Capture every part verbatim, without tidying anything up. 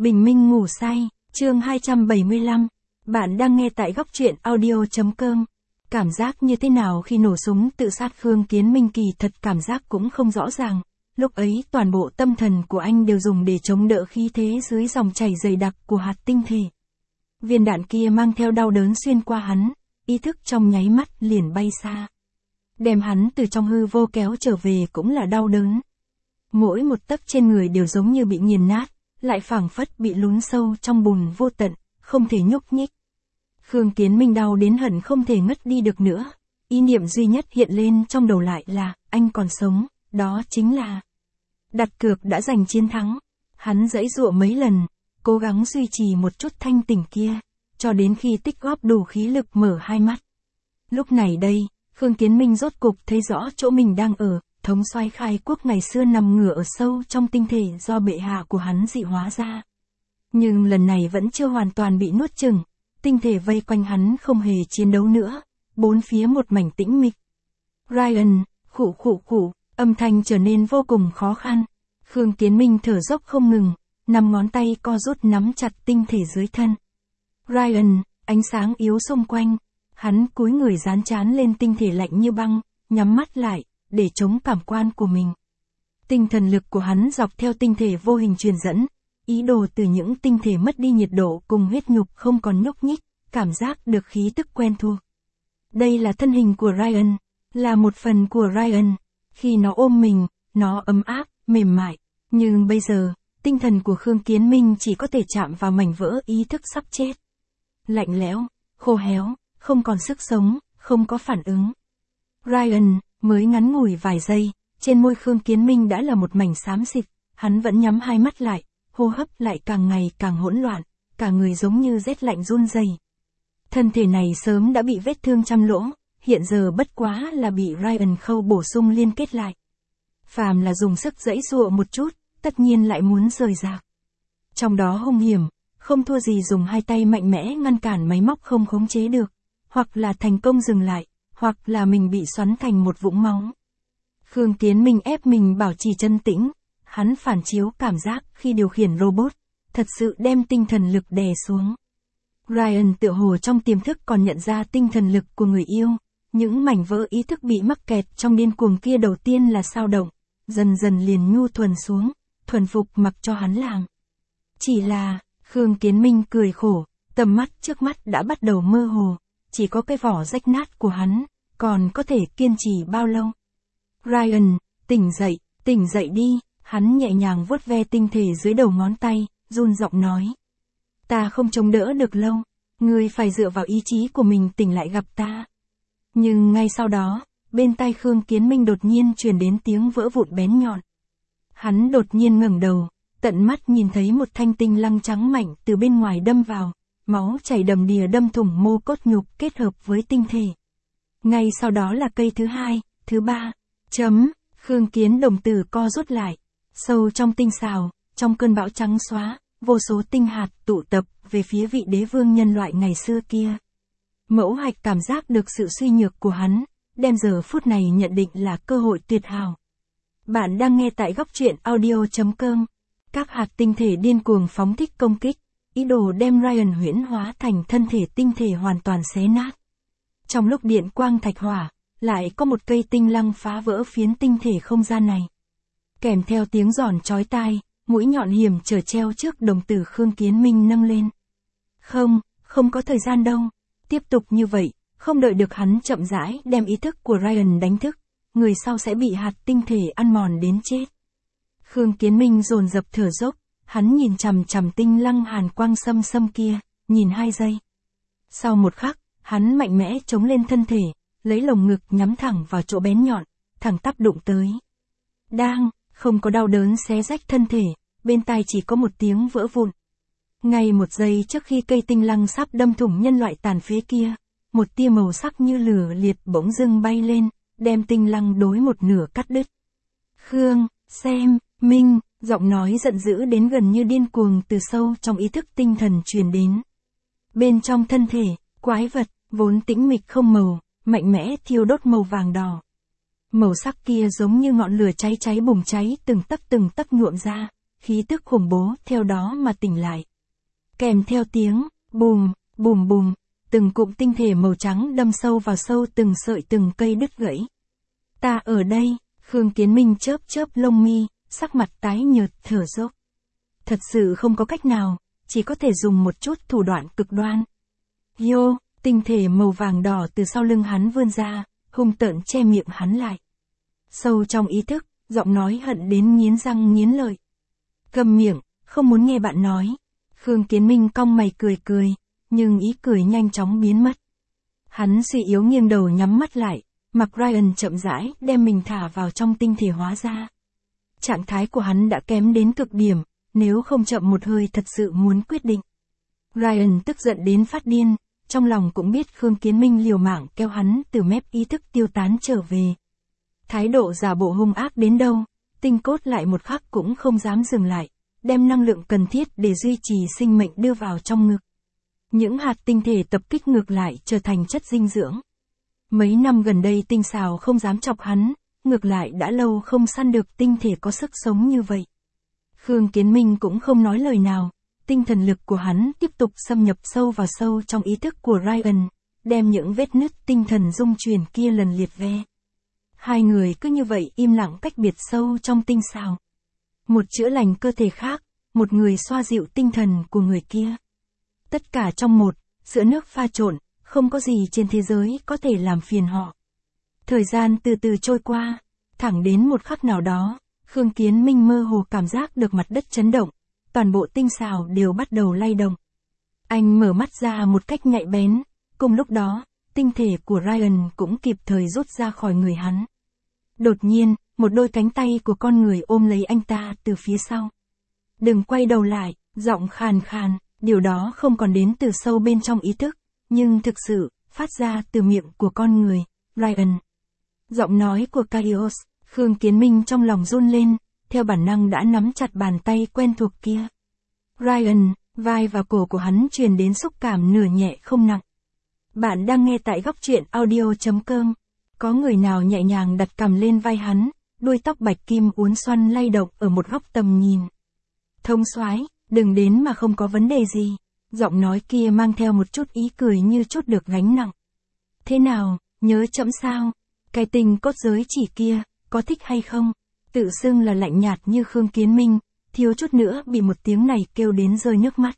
Bình minh ngủ say, chương hai trăm bảy mươi lăm. Bạn đang nghe tại góc truyện audio chấm com. Cảm giác như thế nào khi nổ súng tự sát? Khương Kiến Minh kỳ thật cảm giác cũng không rõ ràng. Lúc ấy toàn bộ tâm thần của anh đều dùng để chống đỡ khí thế dưới dòng chảy dày đặc của hạt tinh thể. Viên đạn kia mang theo đau đớn xuyên qua hắn, ý thức trong nháy mắt liền bay xa. Đem hắn từ trong hư vô kéo trở về cũng là đau đớn. Mỗi một tấc trên người đều giống như bị nghiền nát, lại phảng phất bị lún sâu trong bùn vô tận, không thể nhúc nhích. Khương Kiến Minh đau đến hận không thể ngất đi được nữa. Ý niệm duy nhất hiện lên trong đầu lại là, anh còn sống, đó chính là... Đặt cược đã giành chiến thắng. Hắn giãy giụa mấy lần, cố gắng duy trì một chút thanh tỉnh kia, cho đến khi tích góp đủ khí lực mở hai mắt. Lúc này đây, Khương Kiến Minh rốt cục thấy rõ chỗ mình đang ở. Thống soái Khai Quốc ngày xưa nằm ngửa ở sâu trong tinh thể do bệ hạ của hắn dị hóa ra. Nhưng lần này vẫn chưa hoàn toàn bị nuốt chửng, tinh thể vây quanh hắn không hề chiến đấu nữa, bốn phía một mảnh tĩnh mịch. Ryan, khụ khụ khụ, âm thanh trở nên vô cùng khó khăn. Khương Kiến Minh thở dốc không ngừng, năm ngón tay co rút nắm chặt tinh thể dưới thân. Ryan, ánh sáng yếu xung quanh, hắn cúi người dán trán lên tinh thể lạnh như băng, nhắm mắt lại, để chống cảm quan của mình. Tinh thần lực của hắn dọc theo tinh thể vô hình truyền dẫn, ý đồ từ những tinh thể mất đi nhiệt độ cùng huyết nhục không còn nhúc nhích, cảm giác được khí tức quen thuộc. Đây là thân hình của Ryan, là một phần của Ryan. Khi nó ôm mình, nó ấm áp, mềm mại. Nhưng bây giờ, tinh thần của Khương Kiến Minh chỉ có thể chạm vào mảnh vỡ ý thức sắp chết. Lạnh lẽo, khô héo, không còn sức sống, không có phản ứng. Ryan, mới ngắn ngủi vài giây, trên môi Khương Kiến Minh đã là một mảnh xám xịt, hắn vẫn nhắm hai mắt lại, hô hấp lại càng ngày càng hỗn loạn, cả người giống như rét lạnh run rẩy. Thân thể này sớm đã bị vết thương trăm lỗ, hiện giờ bất quá là bị Ryan khâu bổ sung liên kết lại. Phàm là dùng sức giãy giụa một chút, tất nhiên lại muốn rời rạc. Trong đó hung hiểm, không thua gì dùng hai tay mạnh mẽ ngăn cản máy móc không khống chế được, hoặc là thành công dừng lại, hoặc là mình bị xoắn thành một vũng máu. Khương Kiến Minh ép mình bảo trì chân tĩnh, hắn phản chiếu cảm giác khi điều khiển robot, thật sự đem tinh thần lực đè xuống. Ryan tựa hồ trong tiềm thức còn nhận ra tinh thần lực của người yêu, những mảnh vỡ ý thức bị mắc kẹt trong điên cuồng kia đầu tiên là sao động, dần dần liền nhu thuần xuống, thuần phục mặc cho hắn làm. Chỉ là, Khương Kiến Minh cười khổ, tầm mắt trước mắt đã bắt đầu mơ hồ, chỉ có cái vỏ rách nát của hắn, còn có thể kiên trì bao lâu. Ryan, tỉnh dậy, tỉnh dậy đi, hắn nhẹ nhàng vuốt ve tinh thể dưới đầu ngón tay, run giọng nói. Ta không chống đỡ được lâu, ngươi phải dựa vào ý chí của mình tỉnh lại gặp ta. Nhưng ngay sau đó, bên tai Khương Kiến Minh đột nhiên truyền đến tiếng vỡ vụn bén nhọn. Hắn đột nhiên ngẩng đầu, tận mắt nhìn thấy một thanh tinh lăng trắng mạnh từ bên ngoài đâm vào, máu chảy đầm đìa đâm thủng mô cốt nhục kết hợp với tinh thể. Ngay sau đó là cây thứ hai, thứ ba, chấm, Khương Kiến đồng tử co rút lại, sâu trong tinh xào, trong cơn bão trắng xóa, vô số tinh hạt tụ tập về phía vị đế vương nhân loại ngày xưa kia. Mẫu hạch cảm giác được sự suy nhược của hắn, đem giờ phút này nhận định là cơ hội tuyệt hảo. Bạn đang nghe tại góc truyện audio chấm com. Các hạt tinh thể điên cuồng phóng thích công kích, ý đồ đem Ryan huyễn hóa thành thân thể tinh thể hoàn toàn xé nát. Trong lúc điện quang thạch hỏa, lại có một cây tinh lăng phá vỡ phiến tinh thể không gian này. Kèm theo tiếng giòn chói tai, mũi nhọn hiểm trở treo trước đồng tử Khương Kiến Minh nâng lên. Không, không có thời gian đâu. Tiếp tục như vậy, không đợi được hắn chậm rãi đem ý thức của Ryan đánh thức, người sau sẽ bị hạt tinh thể ăn mòn đến chết. Khương Kiến Minh dồn dập thở dốc, hắn nhìn chằm chằm tinh lăng hàn quang xâm xâm kia, nhìn hai giây. Sau một khắc, hắn mạnh mẽ chống lên thân thể, lấy lồng ngực nhắm thẳng vào chỗ bén nhọn, thẳng tắp đụng tới. Đang, không có đau đớn xé rách thân thể, bên tai chỉ có một tiếng vỡ vụn. Ngay một giây trước khi cây tinh lăng sắp đâm thủng nhân loại tàn phế kia, một tia màu sắc như lửa liệt bỗng dưng bay lên, đem tinh lăng đối một nửa cắt đứt. Khương, xem, Minh, giọng nói giận dữ đến gần như điên cuồng từ sâu trong ý thức tinh thần truyền đến. Bên trong thân thể, quái vật, vốn tĩnh mịch không màu, mạnh mẽ thiêu đốt màu vàng đỏ. Màu sắc kia giống như ngọn lửa cháy cháy bùng cháy từng tấc từng tấc nhuộm ra, khí tức khủng bố theo đó mà tỉnh lại. Kèm theo tiếng, bùm, bùm bùm, từng cụm tinh thể màu trắng đâm sâu vào sâu từng sợi từng cây đứt gãy. Ta ở đây, Khương Kiến Minh chớp chớp lông mi, sắc mặt tái nhợt thở dốc. Thật sự không có cách nào, chỉ có thể dùng một chút thủ đoạn cực đoan. Yo, tinh thể màu vàng đỏ từ sau lưng hắn vươn ra, hung tợn che miệng hắn lại. Sâu trong ý thức, giọng nói hận đến nghiến răng nghiến lợi. Câm miệng, không muốn nghe bạn nói. Khương Kiến Minh cong mày cười cười, nhưng ý cười nhanh chóng biến mất. Hắn suy yếu nghiêng đầu nhắm mắt lại, mặc Ryan chậm rãi đem mình thả vào trong tinh thể hóa ra. Trạng thái của hắn đã kém đến cực điểm, nếu không chậm một hơi thật sự muốn quyết định. Ryan tức giận đến phát điên, trong lòng cũng biết Khương Kiến Minh liều mạng kéo hắn từ mép ý thức tiêu tán trở về. Thái độ giả bộ hung ác đến đâu, tinh cốt lại một khắc cũng không dám dừng lại, đem năng lượng cần thiết để duy trì sinh mệnh đưa vào trong ngực. Những hạt tinh thể tập kích ngược lại trở thành chất dinh dưỡng. Mấy năm gần đây tinh xào không dám chọc hắn, ngược lại đã lâu không săn được tinh thể có sức sống như vậy. Khương Kiến Minh cũng không nói lời nào, tinh thần lực của hắn tiếp tục xâm nhập sâu vào sâu trong ý thức của Ryan, đem những vết nứt tinh thần dung chuyển kia lần liệt ve. Hai người cứ như vậy im lặng cách biệt sâu trong tinh xào. Một chữa lành cơ thể khác, một người xoa dịu tinh thần của người kia. Tất cả trong một, sữa nước pha trộn, không có gì trên thế giới có thể làm phiền họ. Thời gian từ từ trôi qua, thẳng đến một khắc nào đó, Khương Kiến Minh mơ hồ cảm giác được mặt đất chấn động, toàn bộ tinh xào đều bắt đầu lay động. Anh mở mắt ra một cách nhạy bén, cùng lúc đó, tinh thể của Ryan cũng kịp thời rút ra khỏi người hắn. Đột nhiên, một đôi cánh tay của con người ôm lấy anh ta từ phía sau. Đừng quay đầu lại, giọng khàn khàn, điều đó không còn đến từ sâu bên trong ý thức, nhưng thực sự, phát ra từ miệng của con người, Ryan. Giọng nói của Kairos, Khương Kiến Minh trong lòng run lên, theo bản năng đã nắm chặt bàn tay quen thuộc kia. Ryan, vai và cổ của hắn truyền đến xúc cảm nửa nhẹ không nặng. Bạn đang nghe tại góc truyện audio chấm com. Có người nào nhẹ nhàng đặt cằm lên vai hắn, đuôi tóc bạch kim uốn xoăn lay động ở một góc tầm nhìn. Thông soái, đừng đến mà không có vấn đề gì. Giọng nói kia mang theo một chút ý cười như chút được gánh nặng. Thế nào, nhớ chậm sao? Cái tình cốt giới chỉ kia, có thích hay không? Tự xưng là lạnh nhạt như Khương Kiến Minh, thiếu chút nữa bị một tiếng này kêu đến rơi nước mắt.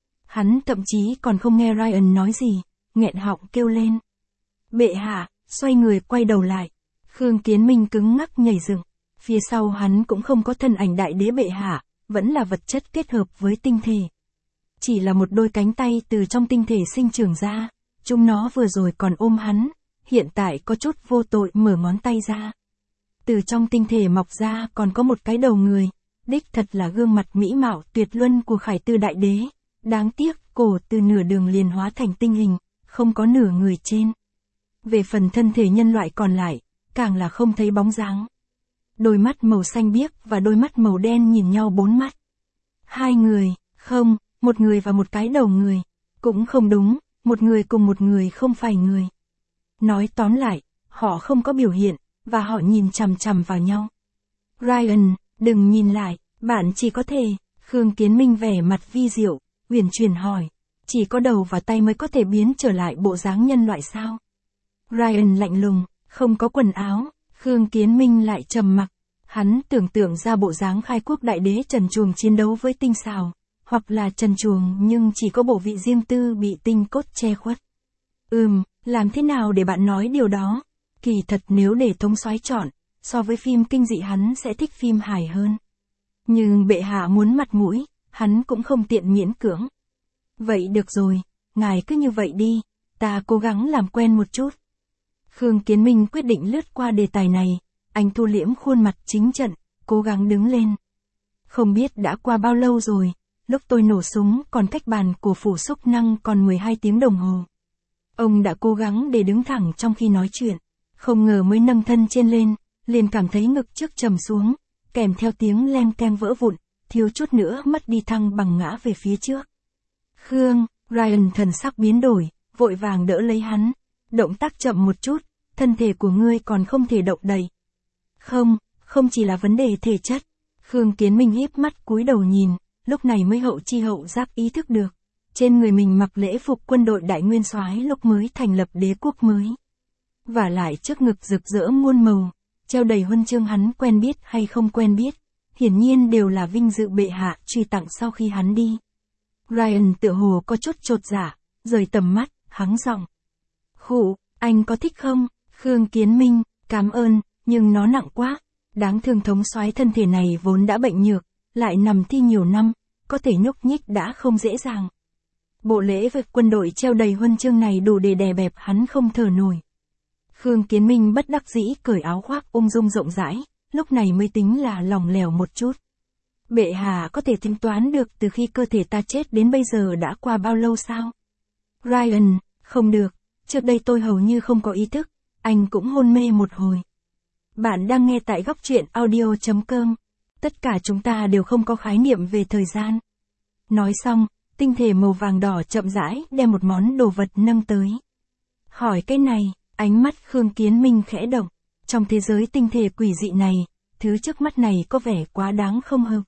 Hắn thậm chí còn không nghe Ryan nói gì, nghẹn họng kêu lên. Bệ hạ, xoay người quay đầu lại. Khương Kiến Minh cứng ngắc nhảy dựng. Phía sau hắn cũng không có thân ảnh đại đế bệ hạ, vẫn là vật chất kết hợp với tinh thể. Chỉ là một đôi cánh tay từ trong tinh thể sinh trưởng ra, chúng nó vừa rồi còn ôm hắn, hiện tại có chút vô tội mở ngón tay ra. Từ trong tinh thể mọc ra còn có một cái đầu người, đích thật là gương mặt mỹ mạo tuyệt luân của Khải Tư đại đế, đáng tiếc cổ từ nửa đường liền hóa thành tinh hình, không có nửa người trên. Về phần thân thể nhân loại còn lại, càng là không thấy bóng dáng. Đôi mắt màu xanh biếc và đôi mắt màu đen nhìn nhau bốn mắt. Hai người, không, một người và một cái đầu người. Cũng không đúng, một người cùng một người không phải người. Nói tóm lại, họ không có biểu hiện, và họ nhìn chằm chằm vào nhau. Ryan, đừng nhìn lại, bạn chỉ có thể, Khương Kiến Minh vẻ mặt vi diệu, uyển chuyển hỏi. Chỉ có đầu và tay mới có thể biến trở lại bộ dáng nhân loại sao? Ryan lạnh lùng, không có quần áo, Khương Kiến Minh lại trầm mặc. Hắn tưởng tượng ra bộ dáng khai quốc đại đế trần truồng chiến đấu với tinh xào, hoặc là trần truồng nhưng chỉ có bộ vị riêng tư bị tinh cốt che khuất. Ừm, làm thế nào để bạn nói điều đó? Kỳ thật nếu để thống soái chọn, so với phim kinh dị hắn sẽ thích phim hài hơn. Nhưng bệ hạ muốn mặt mũi, hắn cũng không tiện miễn cưỡng. Vậy được rồi, ngài cứ như vậy đi, ta cố gắng làm quen một chút. Khương Kiến Minh quyết định lướt qua đề tài này, anh thu liễm khuôn mặt chính trận, cố gắng đứng lên. Không biết đã qua bao lâu rồi, lúc tôi nổ súng còn cách bàn của phủ xúc năng còn mười hai tiếng đồng hồ. Ông đã cố gắng để đứng thẳng trong khi nói chuyện, không ngờ mới nâng thân trên lên, liền cảm thấy ngực trước trầm xuống, kèm theo tiếng leng keng vỡ vụn, thiếu chút nữa mất đi thăng bằng ngã về phía trước. Khương, Ryan thần sắc biến đổi, vội vàng đỡ lấy hắn, động tác chậm một chút, thân thể của ngươi còn không thể động đậy. Không, không chỉ là vấn đề thể chất. Khương Kiến Minh híp mắt cúi đầu nhìn, lúc này mới hậu chi hậu giác ý thức được. Trên người mình mặc lễ phục quân đội đại nguyên soái lúc mới thành lập đế quốc mới. Và lại trước ngực rực rỡ muôn màu, treo đầy huân chương hắn quen biết hay không quen biết, hiển nhiên đều là vinh dự bệ hạ truy tặng sau khi hắn đi. Ryan tựa hồ có chút chột dạ, rời tầm mắt, hắng giọng. Khụ, anh có thích không? Khương Kiến Minh, cảm ơn, nhưng nó nặng quá. Đáng thương thống soái thân thể này vốn đã bệnh nhược, lại nằm thi nhiều năm, có thể nhúc nhích đã không dễ dàng. Bộ lễ vật quân đội treo đầy huân chương này đủ để đè bẹp hắn không thở nổi. Khương Kiến Minh bất đắc dĩ cởi áo khoác ung dung rộng rãi, lúc này mới tính là lỏng lẻo một chút. Bệ hạ có thể tính toán được từ khi cơ thể ta chết đến bây giờ đã qua bao lâu sao? Ryan, không được, trước đây tôi hầu như không có ý thức, anh cũng hôn mê một hồi. Bạn đang nghe tại góc truyện audio chấm com. Tất cả chúng ta đều không có khái niệm về thời gian. Nói xong, tinh thể màu vàng đỏ chậm rãi đem một món đồ vật nâng tới. Hỏi cái này, ánh mắt Khương Kiến Minh khẽ động. Trong thế giới tinh thể quỷ dị này, thứ trước mắt này có vẻ quá đáng không hợp.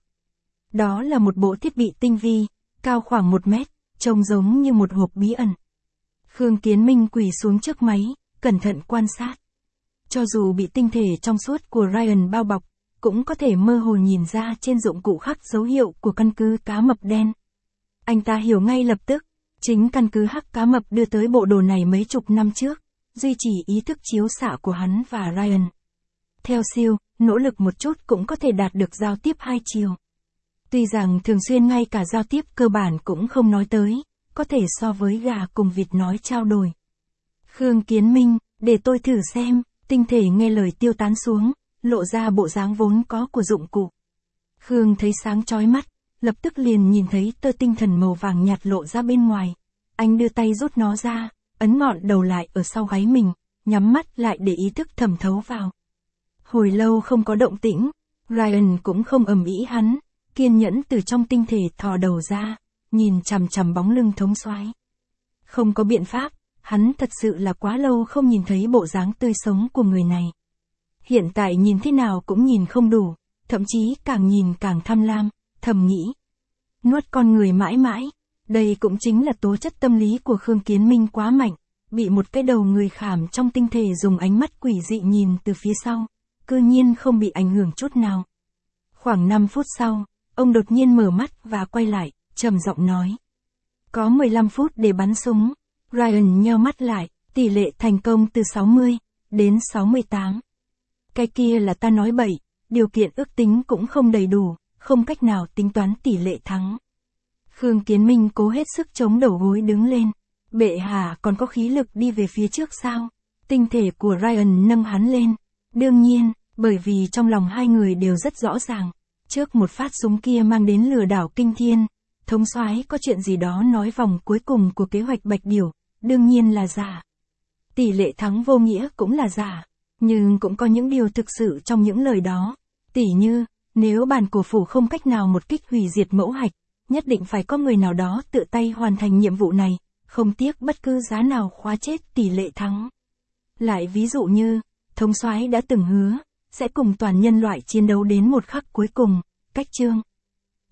Đó là một bộ thiết bị tinh vi, cao khoảng một mét, trông giống như một hộp bí ẩn. Khương Kiến Minh quỳ xuống trước máy, cẩn thận quan sát. Cho dù bị tinh thể trong suốt của Ryan bao bọc, cũng có thể mơ hồ nhìn ra trên dụng cụ khắc dấu hiệu của căn cứ cá mập đen. Anh ta hiểu ngay lập tức, chính căn cứ hắc cá mập đưa tới bộ đồ này mấy chục năm trước, duy trì ý thức chiếu xạ của hắn và Ryan. Theo siêu, nỗ lực một chút cũng có thể đạt được giao tiếp hai chiều. Tuy rằng thường xuyên ngay cả giao tiếp cơ bản cũng không nói tới, có thể so với gà cùng vịt nói trao đổi. Khương Kiến Minh, để tôi thử xem, tinh thể nghe lời tiêu tán xuống, lộ ra bộ dáng vốn có của dụng cụ. Khương thấy sáng chói mắt, lập tức liền nhìn thấy tơ tinh thần màu vàng nhạt lộ ra bên ngoài. Anh đưa tay rút nó ra, ấn ngọn đầu lại ở sau gáy mình, nhắm mắt lại để ý thức thẩm thấu vào. Hồi lâu không có động tĩnh, Ryan cũng không ầm ĩ hắn, kiên nhẫn từ trong tinh thể thò đầu ra, nhìn chằm chằm bóng lưng thống soái. Không có biện pháp, hắn thật sự là quá lâu không nhìn thấy bộ dáng tươi sống của người này. Hiện tại nhìn thế nào cũng nhìn không đủ, thậm chí càng nhìn càng tham lam, thầm nghĩ. Nuốt con người mãi mãi, đây cũng chính là tố chất tâm lý của Khương Kiến Minh quá mạnh, bị một cái đầu người khảm trong tinh thể dùng ánh mắt quỷ dị nhìn từ phía sau, cư nhiên không bị ảnh hưởng chút nào. Khoảng năm phút sau, ông đột nhiên mở mắt và quay lại, trầm giọng nói. Có mười lăm phút để bắn súng. Ryan nheo mắt lại, tỷ lệ thành công từ sáu mươi đến sáu mươi tám. Cái kia là ta nói bậy, điều kiện ước tính cũng không đầy đủ, không cách nào tính toán tỷ lệ thắng. Khương Kiến Minh cố hết sức chống đầu gối đứng lên. Bệ hạ còn có khí lực đi về phía trước sao? Tinh thể của Ryan nâng hắn lên. Đương nhiên, bởi vì trong lòng hai người đều rất rõ ràng. Trước một phát súng kia mang đến lừa đảo kinh thiên, thống soái có chuyện gì đó nói vòng cuối cùng của kế hoạch Bạch Điểu, đương nhiên là giả. Tỷ lệ thắng vô nghĩa cũng là giả, nhưng cũng có những điều thực sự trong những lời đó. Tỉ như, nếu bản cổ phủ không cách nào một kích hủy diệt mẫu hạch, nhất định phải có người nào đó tự tay hoàn thành nhiệm vụ này, không tiếc bất cứ giá nào khóa chết tỷ lệ thắng. Lại ví dụ như, thống soái đã từng hứa, sẽ cùng toàn nhân loại chiến đấu đến một khắc cuối cùng, cách chương.